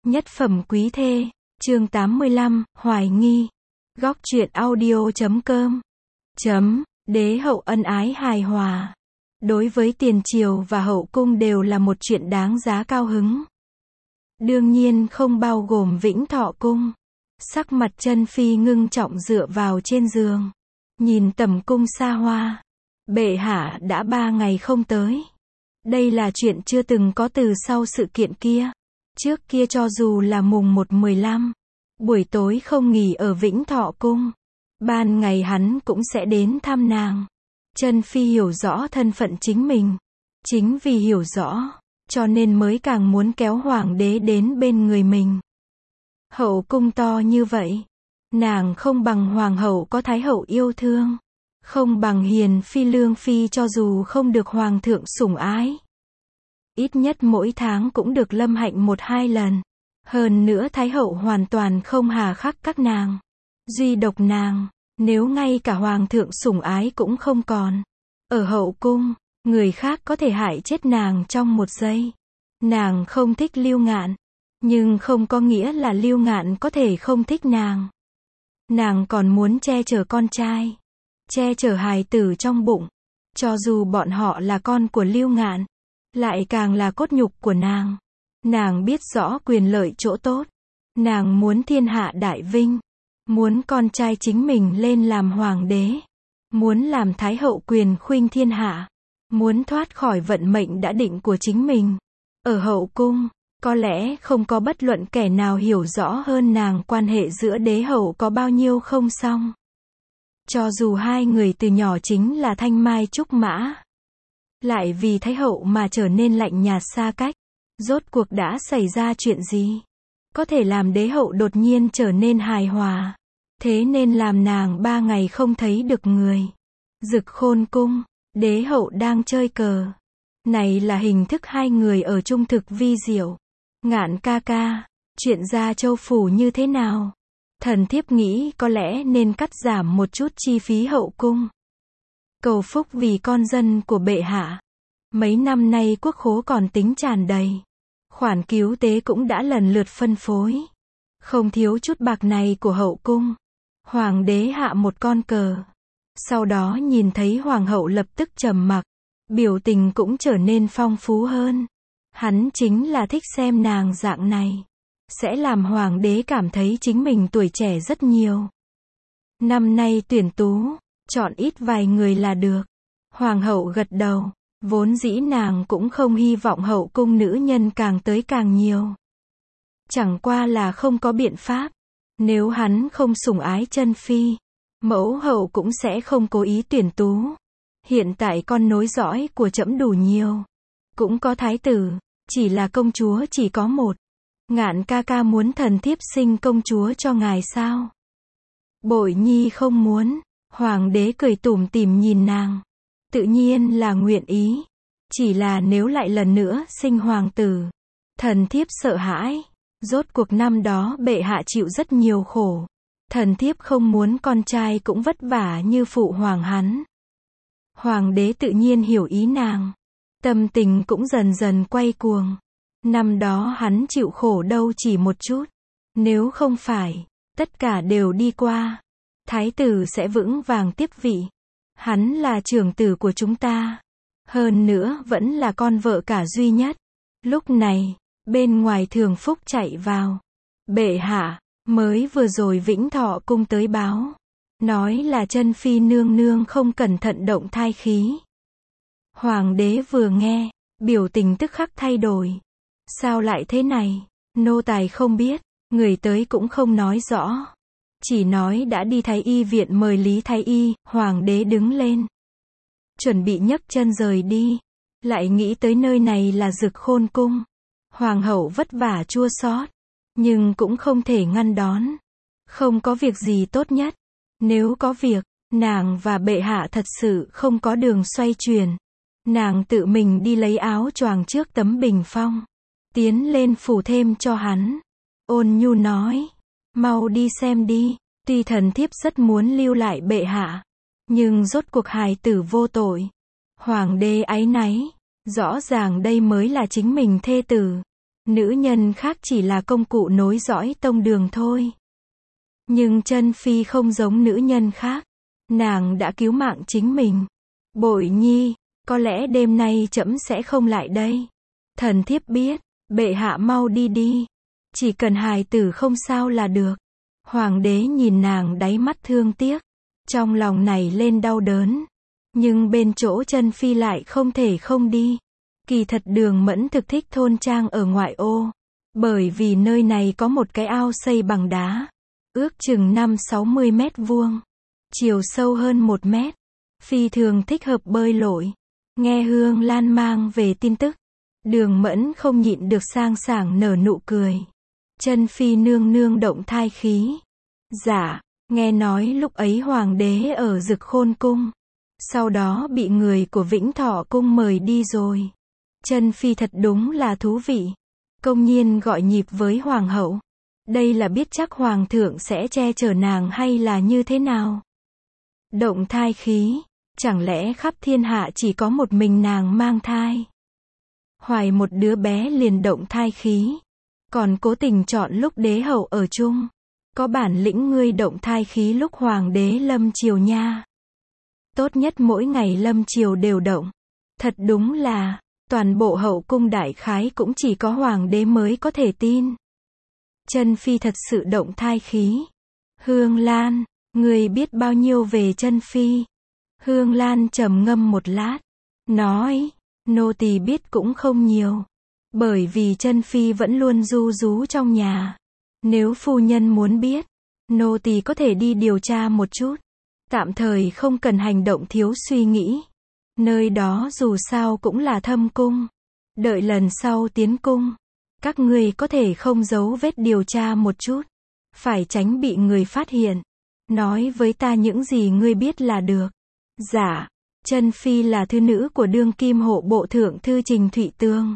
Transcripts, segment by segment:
Nhất phẩm quý thê, chương 85, hoài nghi. Góc truyện audio.com. Đế hậu ân ái hài hòa. Đối với tiền triều và hậu cung đều là một chuyện đáng giá cao hứng. Đương nhiên không bao gồm Vĩnh Thọ cung. Sắc mặt Chân Phi ngưng trọng dựa vào trên giường. Nhìn tầm cung xa hoa. Bệ hạ đã 3 ngày không tới. Đây là chuyện chưa từng có từ sau sự kiện kia. Trước kia cho dù là mùng 1/15, buổi tối không nghỉ ở Vĩnh Thọ cung. Ban ngày hắn cũng sẽ đến thăm nàng. Chân Phi hiểu rõ thân phận chính mình. Chính vì hiểu rõ, cho nên mới càng muốn kéo hoàng đế đến bên người mình. Hậu cung to như vậy, nàng không bằng hoàng hậu có thái hậu yêu thương. Không bằng hiền phi lương phi cho dù không được hoàng thượng sủng ái. Ít nhất mỗi tháng cũng được lâm hạnh 1-2 lần. Hơn nữa thái hậu hoàn toàn không hà khắc các nàng. Duy độc nàng, nếu ngay cả hoàng thượng sủng ái cũng không còn. Ở hậu cung, người khác có thể hại chết nàng trong 1 giây. Nàng không thích Lưu Ngạn, nhưng không có nghĩa là Lưu Ngạn có thể không thích nàng. Nàng còn muốn che chở con trai, che chở hài tử trong bụng. Cho dù bọn họ là con của Lưu Ngạn, lại càng là cốt nhục của nàng. Nàng biết rõ quyền lợi chỗ tốt. Nàng muốn thiên hạ đại vinh. Muốn con trai chính mình lên làm hoàng đế. Muốn làm thái hậu quyền khuynh thiên hạ. Muốn thoát khỏi vận mệnh đã định của chính mình. Ở hậu cung, có lẽ không có bất luận kẻ nào hiểu rõ hơn nàng quan hệ giữa đế hậu có bao nhiêu không xong. Cho dù hai người từ nhỏ chính là thanh mai trúc mã, lại vì thái hậu mà trở nên lạnh nhạt xa cách. Rốt cuộc đã xảy ra chuyện gì? Có thể làm đế hậu đột nhiên trở nên hài hòa. Thế nên làm nàng 3 ngày không thấy được người. Dực Khôn cung, đế hậu đang chơi cờ. Này là hình thức hai người ở chung thực vi diệu. Ngạn ca ca, chuyện ra châu phủ như thế nào? Thần thiếp nghĩ có lẽ nên cắt giảm một chút chi phí hậu cung. Cầu phúc vì con dân của bệ hạ. Mấy năm nay quốc khố còn tính tràn đầy. Khoản cứu tế cũng đã lần lượt phân phối. Không thiếu chút bạc này của hậu cung. Hoàng đế hạ một con cờ. Sau đó nhìn thấy hoàng hậu lập tức trầm mặc. Biểu tình cũng trở nên phong phú hơn. Hắn chính là thích xem nàng dạng này. Sẽ làm hoàng đế cảm thấy chính mình tuổi trẻ rất nhiều. Năm nay tuyển tú, chọn ít vài người là được. Hoàng hậu gật đầu. Vốn dĩ nàng cũng không hy vọng hậu cung nữ nhân càng tới càng nhiều. Chẳng qua là không có biện pháp. Nếu hắn không sủng ái Chân Phi, mẫu hậu cũng sẽ không cố ý tuyển tú. Hiện tại con nối dõi của trẫm đủ nhiều. Cũng có thái tử, chỉ là công chúa chỉ có 1. Ngạn ca ca muốn thần thiếp sinh công chúa cho ngài sao? Bội nhi không muốn. Hoàng đế cười tủm tỉm nhìn nàng. Tự nhiên là nguyện ý. Chỉ là nếu lại lần nữa sinh hoàng tử, thần thiếp sợ hãi. Rốt cuộc năm đó bệ hạ chịu rất nhiều khổ. Thần thiếp không muốn con trai cũng vất vả như phụ hoàng hắn. Hoàng đế tự nhiên hiểu ý nàng. Tâm tình cũng dần dần quay cuồng. Năm đó hắn chịu khổ đâu chỉ một chút. Nếu không phải, tất cả đều đi qua. Thái tử sẽ vững vàng tiếp vị. Hắn là trưởng tử của chúng ta. Hơn nữa vẫn là con vợ cả duy nhất. Lúc này, bên ngoài Thường Phúc chạy vào. Bệ hạ, mới vừa rồi Vĩnh Thọ cung tới báo. Nói là Chân Phi nương nương không cẩn thận động thai khí. Hoàng đế vừa nghe, biểu tình tức khắc thay đổi. Sao lại thế này? Nô tài không biết, người tới cũng không nói rõ. Chỉ nói đã đi thái y viện mời Lý thái y. Hoàng đế đứng lên, chuẩn bị nhấc chân rời đi. Lại nghĩ tới nơi này là Dực Khôn cung. Hoàng hậu vất vả chua xót, nhưng cũng không thể ngăn đón. Không có việc gì tốt nhất. Nếu có việc, nàng và bệ hạ thật sự không có đường xoay chuyển. Nàng tự mình đi lấy áo choàng trước tấm bình phong. Tiến lên phủ thêm cho hắn. Ôn nhu nói. Mau đi xem đi. Tuy thần thiếp rất muốn lưu lại bệ hạ, nhưng rốt cuộc hài tử vô tội. Hoàng đế áy náy. Rõ ràng đây mới là chính mình thê tử. Nữ nhân khác chỉ là công cụ nối dõi tông đường thôi. Nhưng Chân Phi không giống nữ nhân khác. Nàng đã cứu mạng chính mình. Bội nhi, có lẽ đêm nay trẫm sẽ không lại đây. Thần thiếp biết, bệ hạ mau đi đi. Chỉ cần hài tử không sao là được. Hoàng đế nhìn nàng đáy mắt thương tiếc. Trong lòng nảy lên đau đớn. Nhưng bên chỗ Chân Phi lại không thể không đi. Kỳ thật Đường Mẫn thực thích thôn trang ở ngoại ô. Bởi vì nơi này có một cái ao xây bằng đá. Ước chừng 50-60 mét vuông. Chiều sâu hơn 1 mét. Phi thường thích hợp bơi lội. Nghe Hương Lan mang về tin tức. Đường Mẫn không nhịn được sang sảng nở nụ cười. Chân Phi nương nương động thai khí. Dạ, nghe nói lúc ấy hoàng đế ở Dực Khôn cung. Sau đó bị người của Vĩnh Thọ cung mời đi rồi. Chân Phi thật đúng là thú vị. Công nhiên gọi nhịp với hoàng hậu. Đây là biết chắc hoàng thượng sẽ che chở nàng hay là như thế nào? Động thai khí, chẳng lẽ khắp thiên hạ chỉ có một mình nàng mang thai? Hoài một đứa bé liền động thai khí, còn cố tình chọn lúc đế hậu ở chung. Có bản lĩnh ngươi động thai khí lúc hoàng đế lâm triều nha. Tốt nhất mỗi ngày lâm triều đều động. Thật đúng là, toàn bộ hậu cung đại khái cũng chỉ có hoàng đế mới có thể tin. Chân Phi thật sự động thai khí. Hương Lan, ngươi biết bao nhiêu về Chân Phi? Hương Lan trầm ngâm một lát, nói, nô tỳ biết cũng không nhiều. Bởi vì Chân Phi vẫn luôn ru rú trong nhà. Nếu phu nhân muốn biết, nô tỳ có thể đi điều tra một chút. Tạm thời không cần hành động thiếu suy nghĩ. Nơi đó dù sao cũng là thâm cung. Đợi lần sau tiến cung, các ngươi có thể không giấu vết điều tra một chút. Phải tránh bị người phát hiện. Nói với ta những gì ngươi biết là được. Dạ, Chân Phi là thư nữ của đương kim hộ bộ thượng thư Trình Thụy Tương.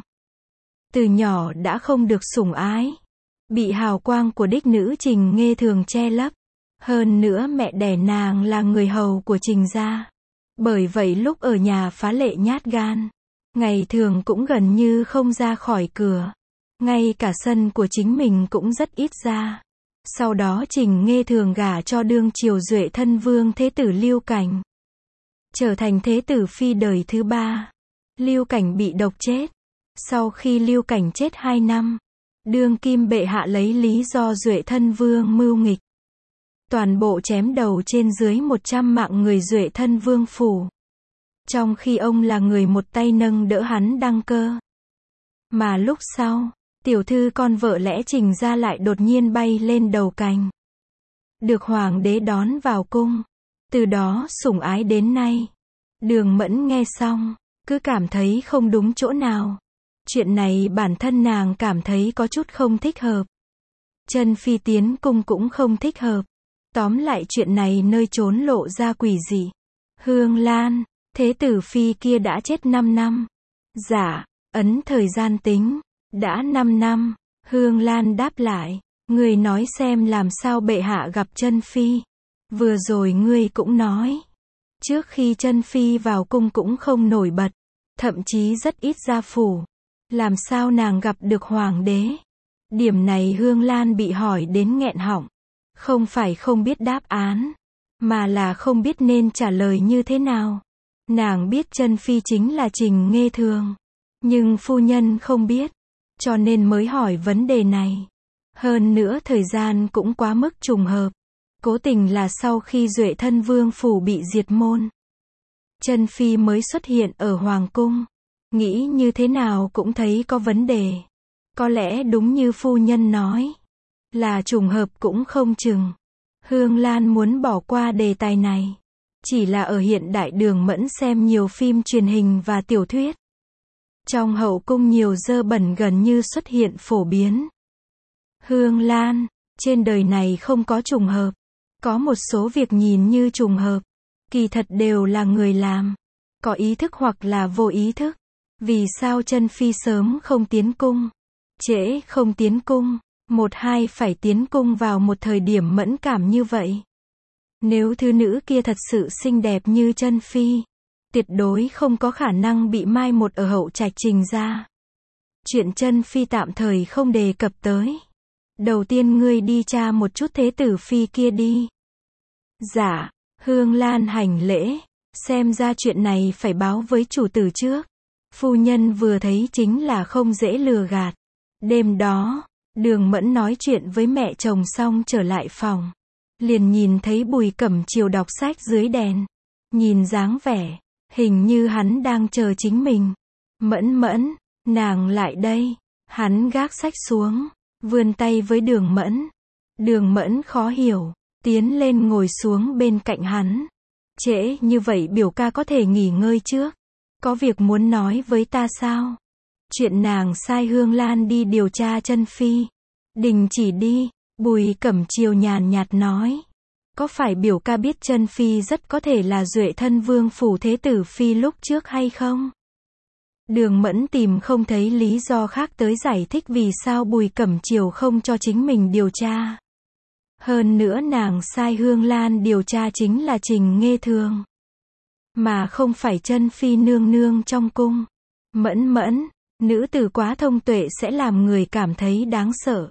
Từ nhỏ đã không được sủng ái. Bị hào quang của đích nữ Trình Nghê Thường che lấp. Hơn nữa mẹ đẻ nàng là người hầu của Trình gia. Bởi vậy lúc ở nhà phá lệ nhát gan. Ngày thường cũng gần như không ra khỏi cửa. Ngay cả sân của chính mình cũng rất ít ra. Sau đó Trình Nghê Thường gả cho đương triều duệ thân vương thế tử Lưu Cảnh. Trở thành thế tử phi đời thứ 3. Lưu Cảnh bị độc chết. Sau khi Lưu Cảnh chết 2 năm, đương kim bệ hạ lấy lý do duệ thân vương mưu nghịch. Toàn bộ chém đầu trên dưới 100 mạng người duệ thân vương phủ. Trong khi ông là người một tay nâng đỡ hắn đăng cơ. Mà lúc sau, tiểu thư con vợ lẽ Trình gia lại đột nhiên bay lên đầu cành. Được hoàng đế đón vào cung. Từ đó sủng ái đến nay. Đường Mẫn nghe xong, cứ cảm thấy không đúng chỗ nào. Chuyện này bản thân nàng cảm thấy có chút không thích hợp. Chân Phi tiến cung cũng không thích hợp. Tóm lại chuyện này nơi trốn lộ ra quỷ dị. Hương Lan, thế tử phi kia đã chết 5 năm. Dạ, ấn thời gian tính, đã 5 năm. Hương Lan đáp lại, ngươi nói xem làm sao bệ hạ gặp Chân Phi. Vừa rồi ngươi cũng nói, trước khi Chân Phi vào cung cũng không nổi bật, thậm chí rất ít ra phủ. Làm sao nàng gặp được hoàng đế? Điểm này Hương Lan bị hỏi đến nghẹn họng. Không phải không biết đáp án, mà là không biết nên trả lời như thế nào. Nàng biết Chân Phi chính là Trình Nghê Thường, nhưng phu nhân không biết, cho nên mới hỏi vấn đề này. Hơn nữa thời gian cũng quá mức trùng hợp. Cố tình là sau khi duệ thân vương phủ bị diệt môn, Chân Phi mới xuất hiện ở hoàng cung. Nghĩ như thế nào cũng thấy có vấn đề. Có lẽ đúng như phu nhân nói, là trùng hợp cũng không chừng. Hương Lan muốn bỏ qua đề tài này. Chỉ là ở hiện đại Đường Mẫn xem nhiều phim truyền hình và tiểu thuyết. Trong hậu cung nhiều dơ bẩn gần như xuất hiện phổ biến. Hương Lan, trên đời này không có trùng hợp. Có một số việc nhìn như trùng hợp, kỳ thật đều là người làm. Có ý thức hoặc là vô ý thức. Vì sao Chân Phi sớm không tiến cung, trễ không tiến cung, hai phải tiến cung vào một thời điểm mẫn cảm như vậy? Nếu thư nữ kia thật sự xinh đẹp như Chân Phi, tuyệt đối không có khả năng bị mai một ở hậu trạch Trình gia. Chuyện chân phi tạm thời không đề cập tới. Đầu tiên ngươi đi tra một chút thế tử phi kia đi. Dạ, Hương Lan hành lễ, xem ra chuyện này phải báo với chủ tử trước. Phu nhân vừa thấy chính là không dễ lừa gạt. Đêm đó, Đường Mẫn nói chuyện với mẹ chồng xong trở lại phòng. Liền nhìn thấy Bùi Cẩm Chiều đọc sách dưới đèn. Nhìn dáng vẻ, hình như hắn đang chờ chính mình. Mẫn Mẫn, nàng lại đây. Hắn gác sách xuống, vươn tay với Đường Mẫn. Đường Mẫn khó hiểu, tiến lên ngồi xuống bên cạnh hắn. Trễ như vậy biểu ca có thể nghỉ ngơi trước. Có việc muốn nói với ta sao? Chuyện nàng sai Hương Lan đi điều tra chân phi. Đình chỉ đi, Bùi Cẩm Chiều nhàn nhạt nói. Có phải biểu ca biết chân phi rất có thể là duệ thân vương phủ thế tử phi lúc trước hay không? Đường Mẫn tìm không thấy lý do khác tới giải thích vì sao Bùi Cẩm Chiều không cho chính mình điều tra. Hơn nữa nàng sai Hương Lan điều tra chính là Trình Nghê Thường, mà không phải chân phi nương nương trong cung. Mẫn Mẫn, nữ tử quá thông tuệ sẽ làm người cảm thấy đáng sợ.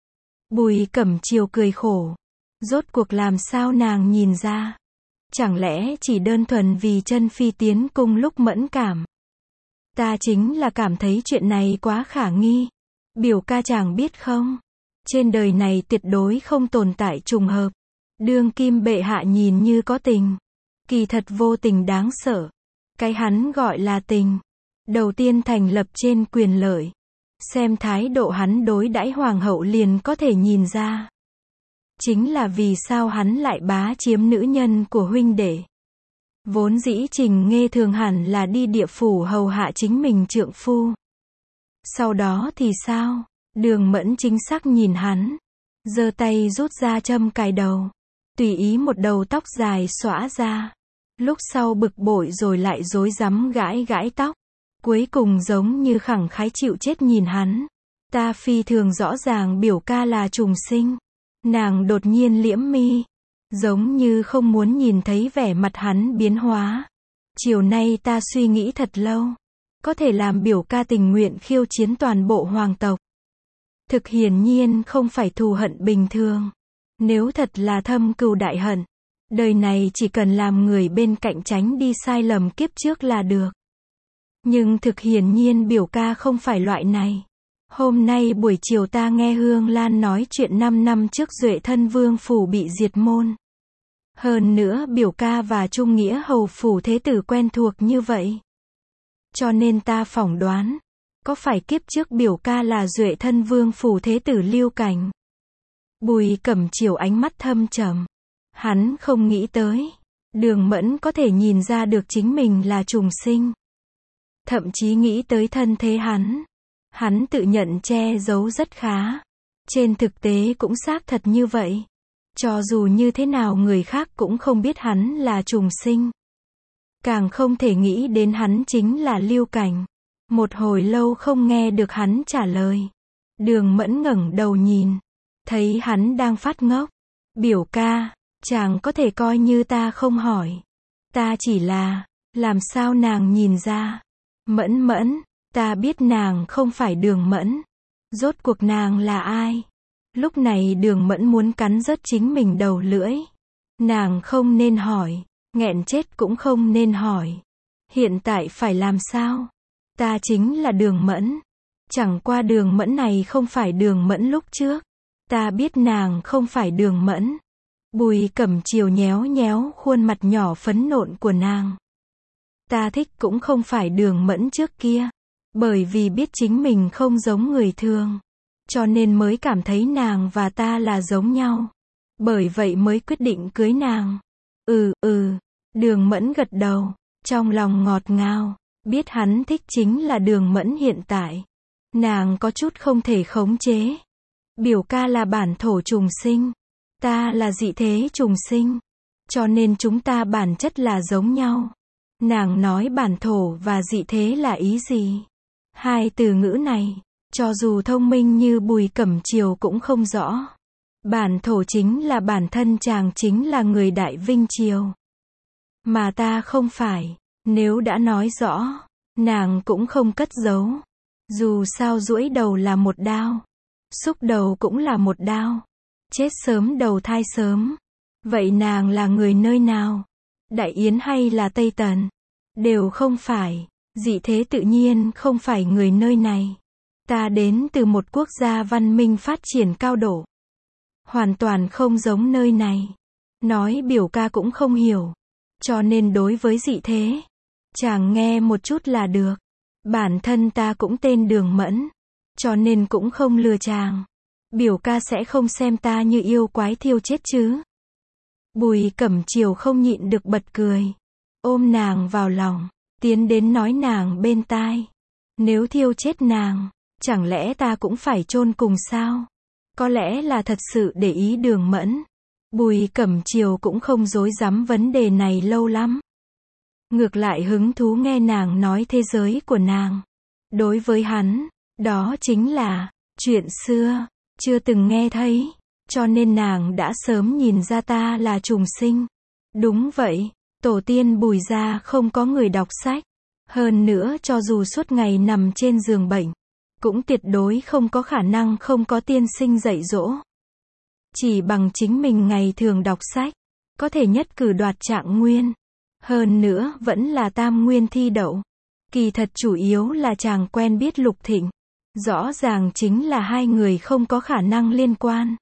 Bùi Cẩm Chiều cười khổ. Rốt cuộc làm sao nàng nhìn ra? Chẳng lẽ chỉ đơn thuần vì chân phi tiến cung lúc mẫn cảm? Ta chính là cảm thấy chuyện này quá khả nghi. Biểu ca chàng biết không? Trên đời này tuyệt đối không tồn tại trùng hợp. Đương kim bệ hạ nhìn như có tình, kỳ thật vô tình đáng sợ. Cái hắn gọi là tình, đầu tiên thành lập trên quyền lợi. Xem thái độ hắn đối đãi hoàng hậu liền có thể nhìn ra. Chính là vì sao hắn lại bá chiếm nữ nhân của huynh đệ. Vốn dĩ Trình Nghê Thường hẳn là đi địa phủ hầu hạ chính mình trượng phu. Sau đó thì sao? Đường Mẫn chính xác nhìn hắn, giơ tay rút ra châm cài đầu, tùy ý một đầu tóc dài xõa ra. Lúc sau bực bội rồi lại rối rắm gãi gãi tóc. Cuối cùng giống như khẳng khái chịu chết nhìn hắn. Ta phi thường rõ ràng biểu ca là trùng sinh. Nàng đột nhiên liễm mi, giống như không muốn nhìn thấy vẻ mặt hắn biến hóa. Chiều nay ta suy nghĩ thật lâu, có thể làm biểu ca tình nguyện khiêu chiến toàn bộ hoàng tộc. Thực hiển nhiên không phải thù hận bình thường. Nếu thật là thâm cừu đại hận, đời này chỉ cần làm người bên cạnh tránh đi sai lầm kiếp trước là được. Nhưng thực hiển nhiên biểu ca không phải loại này. Hôm nay buổi chiều ta nghe Hương Lan nói chuyện 5 năm trước duệ thân vương phủ bị diệt môn. Hơn nữa biểu ca và Trung Nghĩa hầu phủ thế tử quen thuộc như vậy. Cho nên ta phỏng đoán, có phải kiếp trước biểu ca là duệ thân vương phủ thế tử Lưu Cảnh? Bùi Cẩm Chiều ánh mắt thâm trầm. Hắn không nghĩ tới, Đường Mẫn có thể nhìn ra được chính mình là trùng sinh. Thậm chí nghĩ tới thân thế hắn. Hắn tự nhận che giấu rất khá. Trên thực tế cũng xác thật như vậy. Cho dù như thế nào người khác cũng không biết hắn là trùng sinh. Càng không thể nghĩ đến hắn chính là Lưu Cảnh. Một hồi lâu không nghe được hắn trả lời. Đường Mẫn ngẩng đầu nhìn, thấy hắn đang phát ngốc. Biểu ca, chàng có thể coi như ta không hỏi. Ta chỉ là, làm sao nàng nhìn ra? Mẫn Mẫn, ta biết nàng không phải Đường Mẫn. Rốt cuộc nàng là ai? Lúc này Đường Mẫn muốn cắn rớt chính mình đầu lưỡi. Nàng không nên hỏi, nghẹn chết cũng không nên hỏi. Hiện tại phải làm sao? Ta chính là Đường Mẫn. Chẳng qua Đường Mẫn này không phải Đường Mẫn lúc trước. Ta biết nàng không phải Đường Mẫn. Bùi Cẩm Chiều nhéo nhéo khuôn mặt nhỏ phấn nộn của nàng. Ta thích cũng không phải Đường Mẫn trước kia. Bởi vì biết chính mình không giống người thường. Cho nên mới cảm thấy nàng và ta là giống nhau. Bởi vậy mới quyết định cưới nàng. Đường Mẫn gật đầu. Trong lòng ngọt ngào. Biết hắn thích chính là Đường Mẫn hiện tại. Nàng có chút không thể khống chế. Biểu ca là bản thổ trùng sinh. Ta là dị thế trùng sinh. Cho nên chúng ta bản chất là giống nhau. Nàng nói bản thổ và dị thế là ý gì? Hai từ ngữ này, cho dù thông minh như Bùi Cẩm Chiều cũng không rõ. Bản thổ chính là bản thân chàng chính là người Đại Vinh Triều. Mà ta không phải. Nếu đã nói rõ, nàng cũng không cất giấu. Dù sao duỗi đầu là một đao, xúc đầu cũng là một đao. Chết sớm đầu thai sớm. Vậy nàng là người nơi nào? Đại Yến hay là Tây Tần? Đều không phải. Dị thế tự nhiên không phải người nơi này. Ta đến từ một quốc gia văn minh phát triển cao độ. Hoàn toàn không giống nơi này. Nói biểu ca cũng không hiểu. Cho nên đối với dị thế, chàng nghe một chút là được. Bản thân ta cũng tên Đường Mẫn. Cho nên cũng không lừa chàng. Biểu ca sẽ không xem ta như yêu quái thiêu chết chứ. Bùi Cẩm Chiều không nhịn được bật cười. Ôm nàng vào lòng, tiến đến nói nàng bên tai. Nếu thiêu chết nàng, chẳng lẽ ta cũng phải chôn cùng sao? Có lẽ là thật sự để ý Đường Mẫn. Bùi Cẩm Chiều cũng không rối rắm vấn đề này lâu lắm. Ngược lại hứng thú nghe nàng nói thế giới của nàng. Đối với hắn, đó chính là chuyện xưa, chưa từng nghe thấy. Cho nên nàng đã sớm nhìn ra ta là trùng sinh. Đúng vậy, tổ tiên Bùi gia không có người đọc sách. Hơn nữa cho dù suốt ngày nằm trên giường bệnh, cũng tuyệt đối không có khả năng không có tiên sinh dạy dỗ. Chỉ bằng chính mình ngày thường đọc sách, có thể nhất cử đoạt trạng nguyên. Hơn nữa vẫn là tam nguyên thi đậu. Kỳ thật chủ yếu là chàng quen biết Lục Thịnh. Rõ ràng chính là hai người không có khả năng liên quan.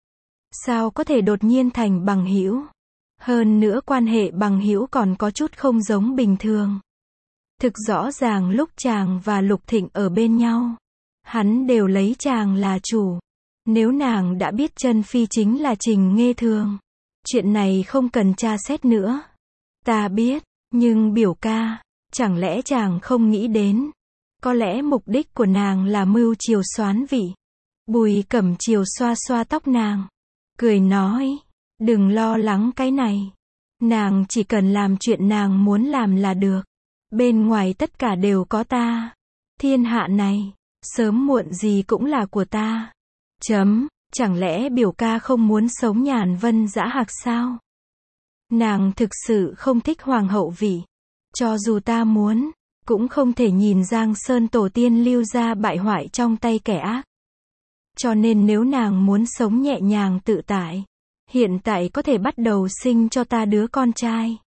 Sao có thể đột nhiên thành bằng hữu? Hơn nữa quan hệ bằng hữu còn có chút không giống bình thường. Thực rõ ràng lúc chàng và Lục Thịnh ở bên nhau, hắn đều lấy chàng là chủ. Nếu nàng đã biết chân phi chính là Trình Nghê Thường, chuyện này không cần tra xét nữa. Ta biết, nhưng biểu ca, chẳng lẽ chàng không nghĩ đến? Có lẽ mục đích của nàng là mưu triều soán vị. Bùi Cẩm Chiều xoa xoa tóc nàng, cười nói, đừng lo lắng cái này. Nàng chỉ cần làm chuyện nàng muốn làm là được. Bên ngoài tất cả đều có ta. Thiên hạ này, sớm muộn gì cũng là của ta. Chẳng lẽ biểu ca không muốn sống nhàn vân dã hạc sao? Nàng thực sự không thích hoàng hậu vị. Cho dù ta muốn, cũng không thể nhìn Giang Sơn tổ tiên lưu ra bại hoại trong tay kẻ ác. Cho nên nếu nàng muốn sống nhẹ nhàng tự tại, hiện tại có thể bắt đầu sinh cho ta đứa con trai.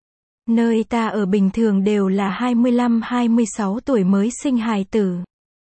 Nơi ta ở bình thường đều là 25-26 tuổi mới sinh hài tử.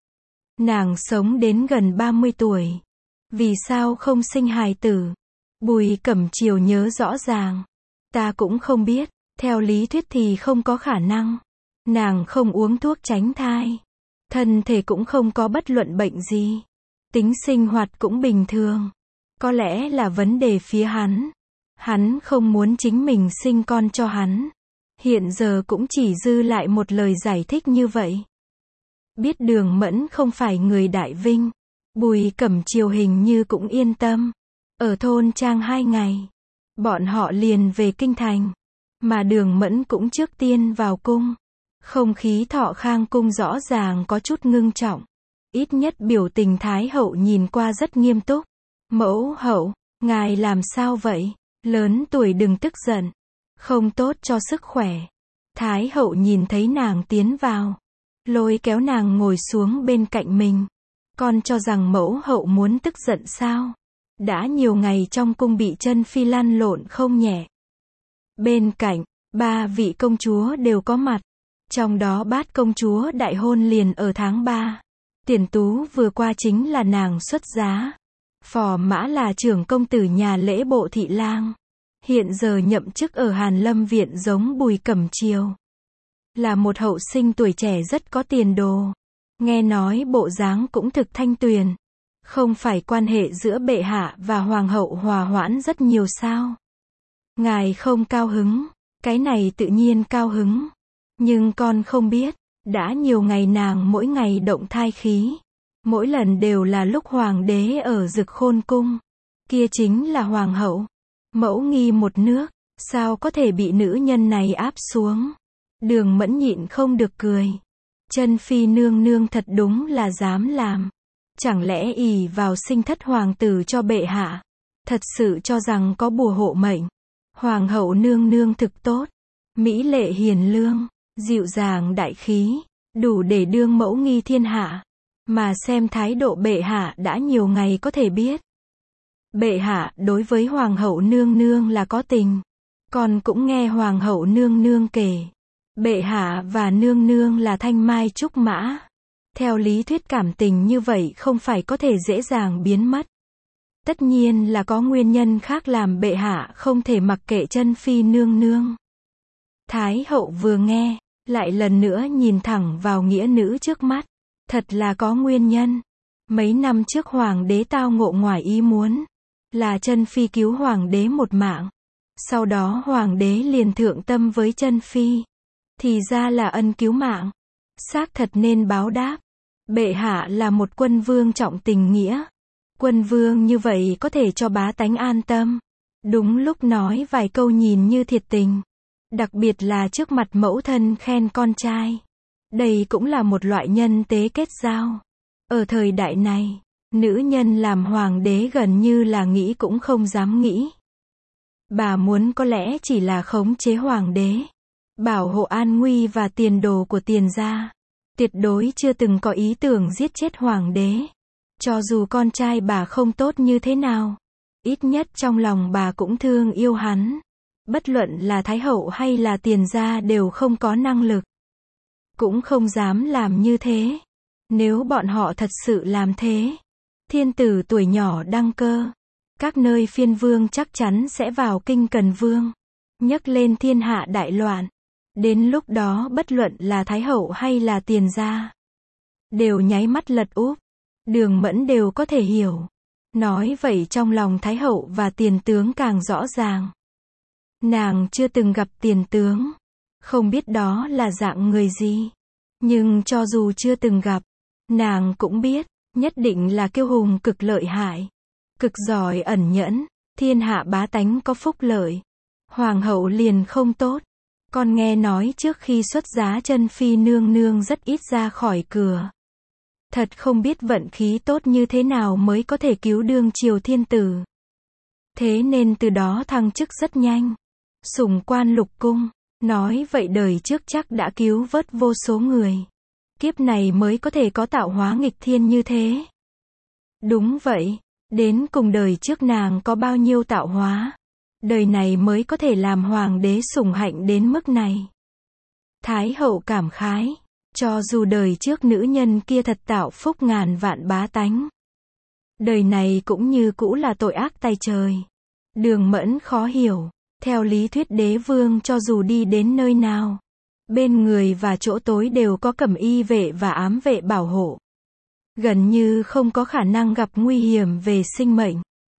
Nàng sống đến gần 30 tuổi. Vì sao không sinh hài tử? Bùi Cẩm Chiều nhớ rõ ràng. Ta cũng không biết, theo lý thuyết thì không có khả năng. Nàng không uống thuốc tránh thai. Thân thể cũng không có bất luận bệnh gì. Tính sinh hoạt cũng bình thường. Có lẽ là vấn đề phía hắn. Hắn không muốn chính mình sinh con cho hắn. Hiện giờ cũng chỉ dư lại một lời giải thích như vậy. Biết Đường Mẫn không phải người Đại Vinh, Bùi Cẩm Chiều hình như cũng yên tâm. Ở thôn trang 2 ngày, bọn họ liền về kinh thành. Mà Đường Mẫn cũng trước tiên vào cung. Không khí Thọ Khang cung rõ ràng có chút ngưng trọng. Ít nhất biểu tình Thái hậu nhìn qua rất nghiêm túc. Mẫu hậu, ngài làm sao vậy? Lớn tuổi đừng tức giận. Không tốt cho sức khỏe. Thái hậu nhìn thấy nàng tiến vào, lôi kéo nàng ngồi xuống bên cạnh mình. Con cho rằng mẫu hậu muốn tức giận sao? Đã nhiều ngày trong cung bị chân phi lăn lộn không nhẹ. Bên cạnh, 3 vị công chúa đều có mặt. Trong đó Bát công chúa đại hôn liền ở tháng 3. Tiền Tú vừa qua chính là nàng xuất giá. Phò Mã là trưởng công tử nhà lễ bộ thị lang. Hiện giờ nhậm chức ở Hàn Lâm Viện giống Bùi Cẩm Chiều. Là một hậu sinh tuổi trẻ rất có tiền đồ. Nghe nói bộ dáng cũng thực thanh tuyền. Không phải quan hệ giữa bệ hạ và hoàng hậu hòa hoãn rất nhiều sao? Ngài không cao hứng, cái này tự nhiên cao hứng. Nhưng con không biết, đã nhiều ngày nàng mỗi ngày động thai khí. Mỗi lần đều là lúc hoàng đế ở Dực Khôn cung. Kia chính là hoàng hậu. Mẫu nghi một nước, sao có thể bị nữ nhân này áp xuống? Đường Mẫn nhịn không được cười. Chân phi nương nương thật đúng là dám làm. Chẳng lẽ ỷ vào sinh thất hoàng tử cho bệ hạ, thật sự cho rằng có bùa hộ mệnh? Hoàng hậu nương nương thực tốt, mỹ lệ hiền lương, dịu dàng đại khí, đủ để đương mẫu nghi thiên hạ. Mà xem thái độ bệ hạ đã nhiều ngày có thể biết. Bệ hạ đối với hoàng hậu nương nương là có tình. Con cũng nghe hoàng hậu nương nương kể. Bệ hạ và nương nương là thanh mai trúc mã. Theo lý thuyết cảm tình như vậy không phải có thể dễ dàng biến mất. Tất nhiên là có nguyên nhân khác làm bệ hạ không thể mặc kệ chân phi nương nương. Thái hậu vừa nghe, lại lần nữa nhìn thẳng vào nghĩa nữ trước mắt. Thật là có nguyên nhân. Mấy năm trước hoàng đế tao ngộ ngoài ý muốn. Là chân phi cứu hoàng đế một mạng. Sau đó hoàng đế liền thượng tâm với chân phi. Thì ra là ân cứu mạng. Xác thật nên báo đáp. Bệ hạ là một quân vương trọng tình nghĩa. Quân vương như vậy có thể cho bá tánh an tâm. Đúng lúc nói vài câu nhìn như thiệt tình. Đặc biệt là trước mặt mẫu thân khen con trai. Đây cũng là một loại nhân tế kết giao. Ở thời đại này, nữ nhân làm hoàng đế gần như là nghĩ cũng không dám nghĩ. Bà muốn có lẽ chỉ là khống chế hoàng đế. Bảo hộ an nguy và tiền đồ của tiền gia. Tuyệt đối chưa từng có ý tưởng giết chết hoàng đế. Cho dù con trai bà không tốt như thế nào. Ít nhất trong lòng bà cũng thương yêu hắn. Bất luận là thái hậu hay là tiền gia đều không có năng lực. Cũng không dám làm như thế. Nếu bọn họ thật sự làm thế. Thiên tử tuổi nhỏ đăng cơ. Các nơi phiên vương chắc chắn sẽ vào kinh cần vương. Nhấc lên thiên hạ đại loạn. Đến lúc đó bất luận là thái hậu hay là tiền gia. Đều nháy mắt lật úp. Đường Mẫn đều có thể hiểu. Nói vậy trong lòng thái hậu và tiền tướng càng rõ ràng. Nàng chưa từng gặp tiền tướng. Không biết đó là dạng người gì. Nhưng cho dù chưa từng gặp. Nàng cũng biết. Nhất định là kiêu hùng cực lợi hại. Cực giỏi ẩn nhẫn. Thiên hạ bá tánh có phúc lợi. Hoàng hậu liền không tốt. Con nghe nói trước khi xuất giá chân phi nương nương rất ít ra khỏi cửa. Thật không biết vận khí tốt như thế nào mới có thể cứu đương triều thiên tử. Thế nên từ đó thăng chức rất nhanh. Sủng quan lục cung. Nói vậy đời trước chắc đã cứu vớt vô số người. Kiếp này mới có thể có tạo hóa nghịch thiên như thế. Đúng vậy. Đến cùng đời trước nàng có bao nhiêu tạo hóa. Đời này mới có thể làm hoàng đế sủng hạnh đến mức này. Thái hậu cảm khái. Cho dù đời trước nữ nhân kia thật tạo phúc ngàn vạn bá tánh. Đời này cũng như cũ là tội ác tay trời. Đường Mẫn khó hiểu. Theo lý thuyết đế vương cho dù đi đến nơi nào. Bên người và chỗ tối đều có cẩm y vệ và ám vệ bảo hộ. Gần như không có khả năng gặp nguy hiểm về sinh mệnh.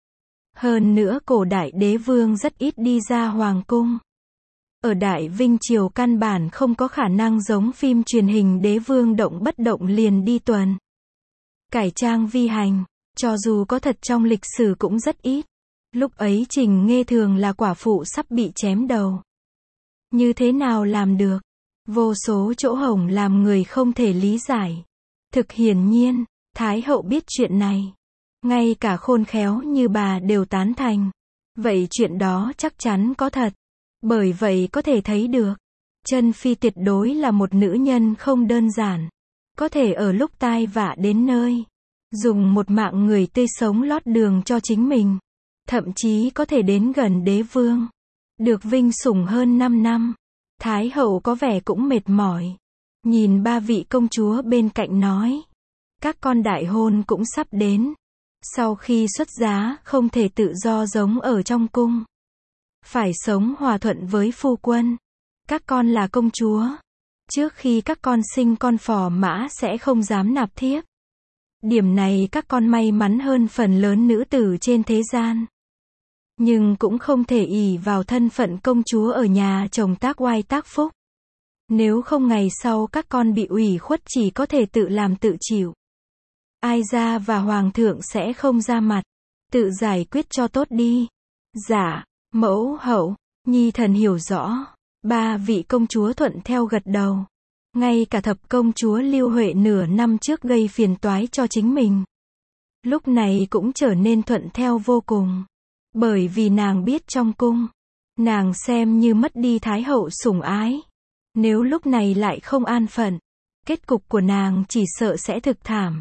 Hơn nữa cổ đại đế vương rất ít đi ra hoàng cung. Ở Đại Vinh Triều căn bản không có khả năng giống phim truyền hình đế vương động bất động liền đi tuần. Cải trang vi hành, cho dù có thật trong lịch sử cũng rất ít. Lúc ấy Trình Nghê thường là quả phụ sắp bị chém đầu. Như thế nào làm được? Vô số chỗ hổng làm người không thể lý giải. Thực hiển nhiên, Thái hậu biết chuyện này. Ngay cả khôn khéo như bà đều tán thành. Vậy chuyện đó chắc chắn có thật. Bởi vậy có thể thấy được. Chân phi tuyệt đối là một nữ nhân không đơn giản. Có thể ở lúc tai vạ đến nơi. Dùng một mạng người tươi sống lót đường cho chính mình. Thậm chí có thể đến gần đế vương. Được vinh sủng hơn 5 năm. Thái hậu có vẻ cũng mệt mỏi. Nhìn ba vị công chúa bên cạnh nói. Các con đại hôn cũng sắp đến. Sau khi xuất giá không thể tự do giống ở trong cung. Phải sống hòa thuận với phu quân. Các con là công chúa. Trước khi các con sinh con phò mã sẽ không dám nạp thiếp. Điểm này các con may mắn hơn phần lớn nữ tử trên thế gian. Nhưng cũng không thể ỷ vào thân phận công chúa ở nhà chồng tác oai tác phúc. Nếu không ngày sau các con bị ủy khuất chỉ có thể tự làm tự chịu. Ai gia và hoàng thượng sẽ không ra mặt. Tự giải quyết cho tốt đi. Dạ, mẫu hậu, nhi thần hiểu rõ. Ba vị công chúa thuận theo gật đầu. Ngay cả thập công chúa Lưu Huệ nửa năm trước gây phiền toái cho chính mình. Lúc này cũng trở nên thuận theo vô cùng. Bởi vì nàng biết trong cung. Nàng xem như mất đi thái hậu sủng ái. Nếu lúc này lại không an phận. Kết cục của nàng chỉ sợ sẽ thực thảm.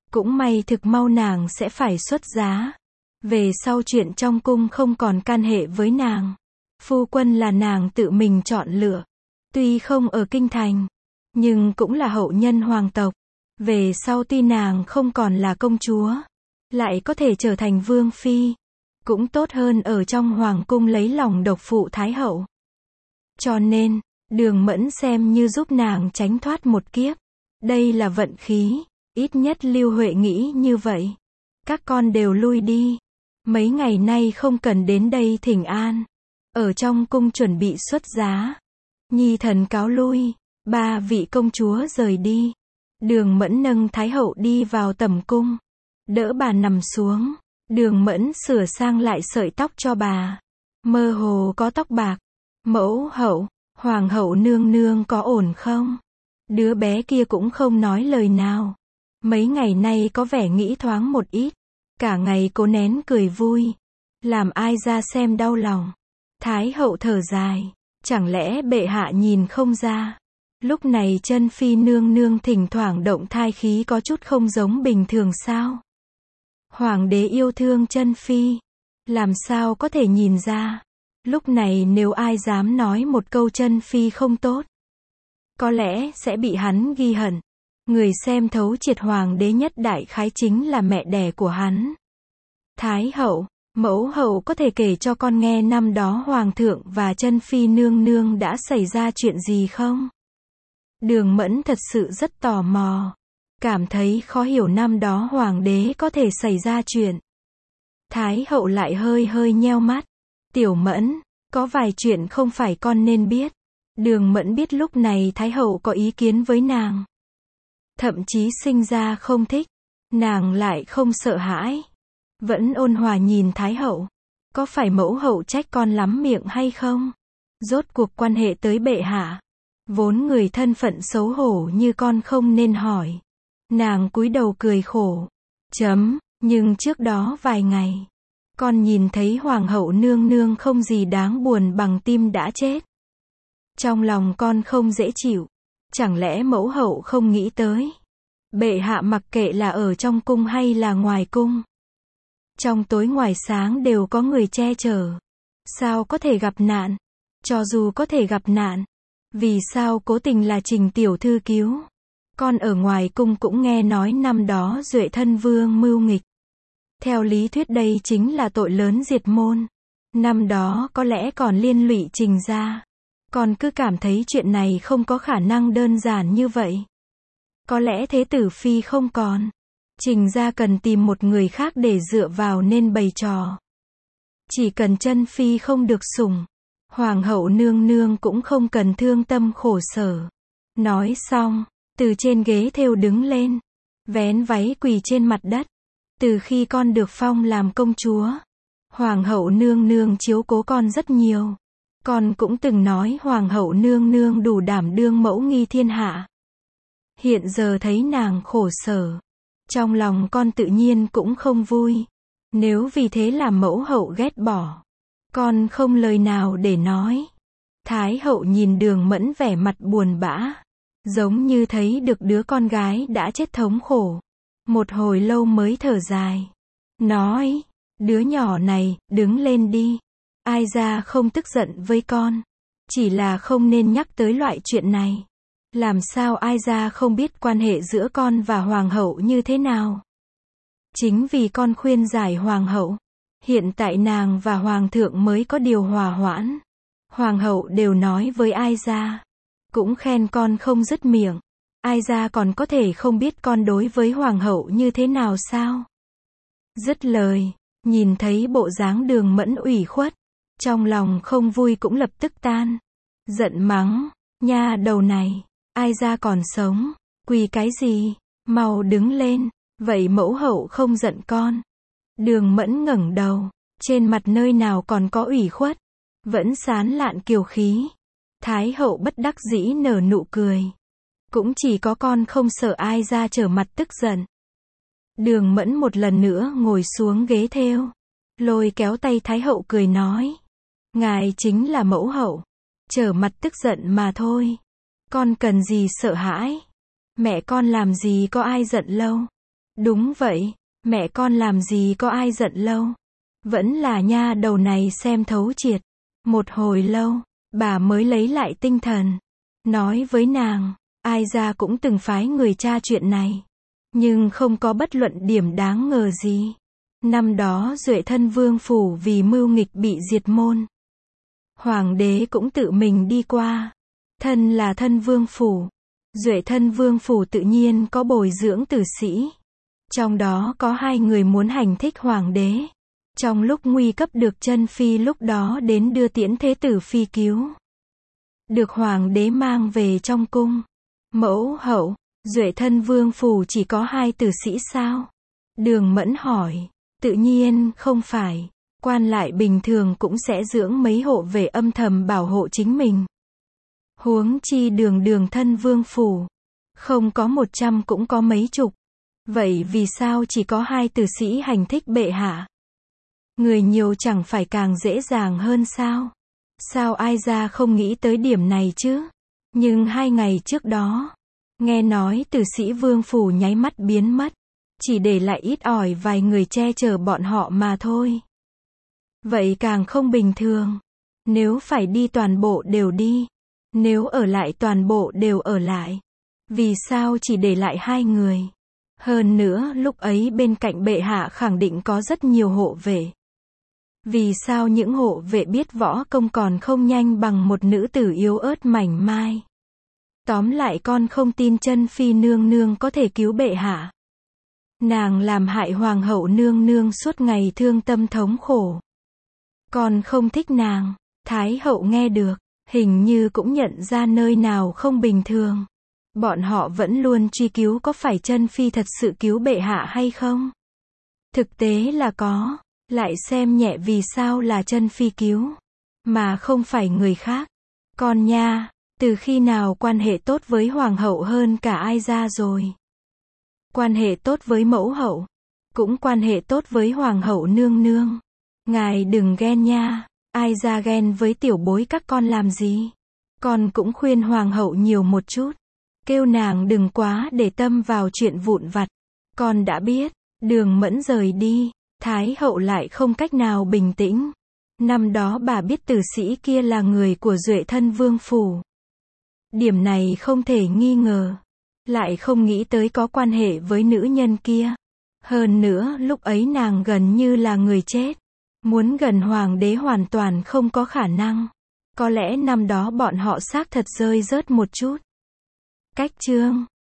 Cũng may thực mau nàng sẽ phải xuất giá. Về sau chuyện trong cung không còn can hệ với nàng. Phu quân là nàng tự mình chọn lựa. Tuy không ở kinh thành, nhưng cũng là hậu nhân hoàng tộc. Về sau tuy nàng không còn là công chúa, lại có thể trở thành vương phi. Cũng tốt hơn ở trong hoàng cung lấy lòng độc phụ thái hậu. Cho nên, Đường Mẫn xem như giúp nàng tránh thoát một kiếp. Đây là vận khí, ít nhất Lưu Huệ nghĩ như vậy. Các con đều lui đi. Mấy ngày nay không cần đến đây thỉnh an. Ở trong cung chuẩn bị xuất giá. Nhi thần cáo lui. 3 vị công chúa rời đi. Đường Mẫn nâng thái hậu đi vào tẩm cung. Đỡ bà nằm xuống. Đường Mẫn sửa sang lại sợi tóc cho bà. Mơ hồ có tóc bạc. Mẫu hậu, hoàng hậu nương nương có ổn không? Đứa bé kia cũng không nói lời nào. Mấy ngày nay có vẻ nghĩ thoáng một ít. Cả ngày cố nén cười vui. Làm ai ra xem đau lòng. Thái hậu thở dài. Chẳng lẽ bệ hạ nhìn không ra? Lúc này chân phi nương nương thỉnh thoảng động thai khí có chút không giống bình thường sao? Hoàng đế yêu thương chân phi. Làm sao có thể nhìn ra? Lúc này nếu ai dám nói một câu chân phi không tốt, có lẽ sẽ bị hắn ghi hận. Người xem thấu triệt hoàng đế nhất đại khái chính là mẹ đẻ của hắn. Thái hậu, mẫu hậu có thể kể cho con nghe năm đó hoàng thượng và chân phi nương nương đã xảy ra chuyện gì không? Đường Mẫn thật sự rất tò mò. Cảm thấy khó hiểu năm đó hoàng đế có thể xảy ra chuyện. Thái hậu lại hơi hơi nheo mắt. Tiểu Mẫn, có vài chuyện không phải con nên biết. Đường Mẫn biết lúc này Thái hậu có ý kiến với nàng. Thậm chí sinh ra không thích. Nàng lại không sợ hãi. Vẫn ôn hòa nhìn Thái hậu. Có phải mẫu hậu trách con lắm miệng hay không? Rốt cuộc quan hệ tới bệ hạ. Vốn người thân phận xấu hổ như con không nên hỏi. Nàng cúi đầu cười khổ. Nhưng trước đó vài ngày, con nhìn thấy hoàng hậu nương nương không gì đáng buồn bằng tim đã chết. Trong lòng con không dễ chịu. Chẳng lẽ mẫu hậu không nghĩ tới? Bệ hạ mặc kệ là ở trong cung hay là ngoài cung. Trong tối ngoài sáng đều có người che chở. Sao có thể gặp nạn? Cho dù có thể gặp nạn, vì sao cố tình là Trình tiểu thư cứu? Con ở ngoài cung cũng nghe nói năm đó Duệ thân vương mưu nghịch. Theo lý thuyết đây chính là tội lớn diệt môn. Năm đó có lẽ còn liên lụy Trình gia. Con cứ cảm thấy chuyện này không có khả năng đơn giản như vậy. Có lẽ thế tử phi không còn. Trình gia cần tìm một người khác để dựa vào nên bày trò. Chỉ cần chân phi không được sủng, hoàng hậu nương nương cũng không cần thương tâm khổ sở. Nói xong, từ trên ghế thêu đứng lên, vén váy quỳ trên mặt đất. Từ khi con được phong làm công chúa, hoàng hậu nương nương chiếu cố con rất nhiều. Con cũng từng nói hoàng hậu nương nương đủ đảm đương mẫu nghi thiên hạ. Hiện giờ thấy nàng khổ sở, trong lòng con tự nhiên cũng không vui. Nếu vì thế làm mẫu hậu ghét bỏ, con không lời nào để nói. Thái hậu nhìn Đường Mẫn vẻ mặt buồn bã, giống như thấy được đứa con gái đã chết thống khổ. Một hồi lâu mới thở dài, nói, đứa nhỏ này, đứng lên đi. Ai ra không tức giận với con, chỉ là không nên nhắc tới loại chuyện này. Làm sao ai ra không biết quan hệ giữa con và hoàng hậu như thế nào? Chính vì con khuyên giải hoàng hậu, hiện tại nàng và hoàng thượng mới có điều hòa hoãn. Hoàng hậu đều nói với ai ra, cũng khen con không dứt miệng. Ai ra còn có thể không biết con đối với hoàng hậu như thế nào sao? Dứt lời, nhìn thấy bộ dáng Đường Mẫn ủy khuất, trong lòng không vui cũng lập tức tan. Giận mắng, nha đầu này, ai ra còn sống, quỳ cái gì, mau đứng lên, vậy mẫu hậu không giận con. Đường Mẫn ngẩng đầu, trên mặt nơi nào còn có ủy khuất, vẫn sán lạn kiều khí. Thái hậu bất đắc dĩ nở nụ cười. Cũng chỉ có con không sợ ai ra trở mặt tức giận. Đường Mẫn một lần nữa ngồi xuống ghế thêu, lôi kéo tay Thái hậu cười nói, ngài chính là mẫu hậu, trở mặt tức giận mà thôi. Con cần gì sợ hãi? Mẹ con làm gì có ai giận lâu. Đúng vậy, mẹ con làm gì có ai giận lâu. Vẫn là nha đầu này xem thấu triệt. Một hồi lâu, bà mới lấy lại tinh thần. Nói với nàng, ai ra cũng từng phái người tra chuyện này. Nhưng không có bất luận điểm đáng ngờ gì. Năm đó Duệ Thân Vương Phủ vì mưu nghịch bị diệt môn. Hoàng đế cũng tự mình đi qua. Thân là Thân Vương Phủ. Duệ Thân Vương Phủ tự nhiên có bồi dưỡng tử sĩ. Trong đó có 2 người muốn hành thích hoàng đế. Trong lúc nguy cấp được Chân Phi lúc đó đến đưa tiễn thế tử Phi cứu. Được hoàng đế mang về trong cung. Mẫu hậu, Duệ Thân Vương Phủ chỉ có 2 tử sĩ sao? Đường Mẫn hỏi. Tự nhiên không phải. Quan lại bình thường cũng sẽ dưỡng mấy hộ vệ âm thầm bảo hộ chính mình. Huống chi đường Thân Vương Phủ. Không có 100 cũng có mấy chục. Vậy vì sao chỉ có 2 tử sĩ hành thích bệ hạ? Người nhiều chẳng phải càng dễ dàng hơn sao? Sao ai ra không nghĩ tới điểm này chứ? Nhưng 2 ngày trước đó, nghe nói tử sĩ Vương Phủ nháy mắt biến mất. Chỉ để lại ít ỏi vài người che chở bọn họ mà thôi. Vậy càng không bình thường. Nếu phải đi toàn bộ đều đi. Nếu ở lại toàn bộ đều ở lại. Vì sao chỉ để lại 2 người? Hơn nữa lúc ấy bên cạnh bệ hạ khẳng định có rất nhiều hộ vệ. Vì sao những hộ vệ biết võ công còn không nhanh bằng một nữ tử yếu ớt mảnh mai? Tóm lại con không tin Chân Phi nương nương có thể cứu bệ hạ. Nàng làm hại hoàng hậu nương nương suốt ngày thương tâm thống khổ. Con không thích nàng. Thái hậu nghe được, hình như cũng nhận ra nơi nào không bình thường. Bọn họ vẫn luôn truy cứu có phải Chân Phi thật sự cứu bệ hạ hay không. Thực tế là có, lại xem nhẹ vì sao là Chân Phi cứu, mà không phải người khác. Con nha, từ khi nào quan hệ tốt với hoàng hậu hơn cả ai ra rồi? Quan hệ tốt với mẫu hậu, cũng quan hệ tốt với hoàng hậu nương nương. Ngài đừng ghen nha, ai ra ghen với tiểu bối các con làm gì? Con cũng khuyên hoàng hậu nhiều một chút. Kêu nàng đừng quá để tâm vào chuyện vụn vặt. Con đã biết. Đường Mẫn rời đi. Thái hậu lại không cách nào bình tĩnh. Năm đó bà biết tử sĩ kia là người của Duệ Thân Vương Phủ. Điểm này không thể nghi ngờ. Lại không nghĩ tới có quan hệ với nữ nhân kia. Hơn nữa lúc ấy nàng gần như là người chết. Muốn gần hoàng đế hoàn toàn không có khả năng. Có lẽ năm đó bọn họ xác thật rơi rớt một chút. Cách chương